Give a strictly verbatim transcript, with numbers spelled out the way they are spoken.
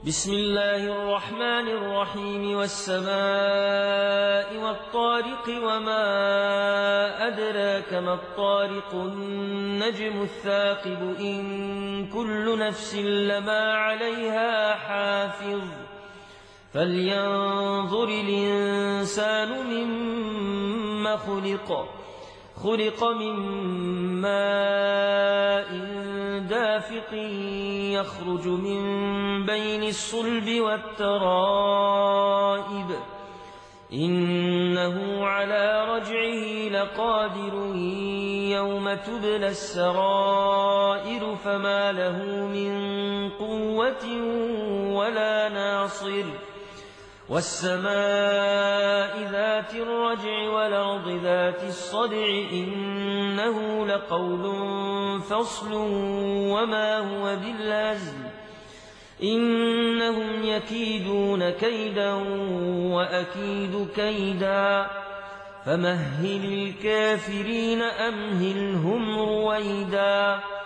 بسم الله الرحمن الرحيم والسماء والطارق وما أدراك ما الطارق النجم الثاقب إن كل نفس لما عليها حافظ فلينظر الإنسان مما خلق خلق من ماء دافق يخرج من بين الصلب والترائب إنه على رجعه لقادر يوم تبلى السرائر فما له من قوة ولا ناصر والسماء ذات الرجع والأرض ذات الصدع إنه لقول فصل وما هو بالهزل إنهم يكيدون كيدا وأكيد كيدا فمهل الكافرين أمهلهم رويدا.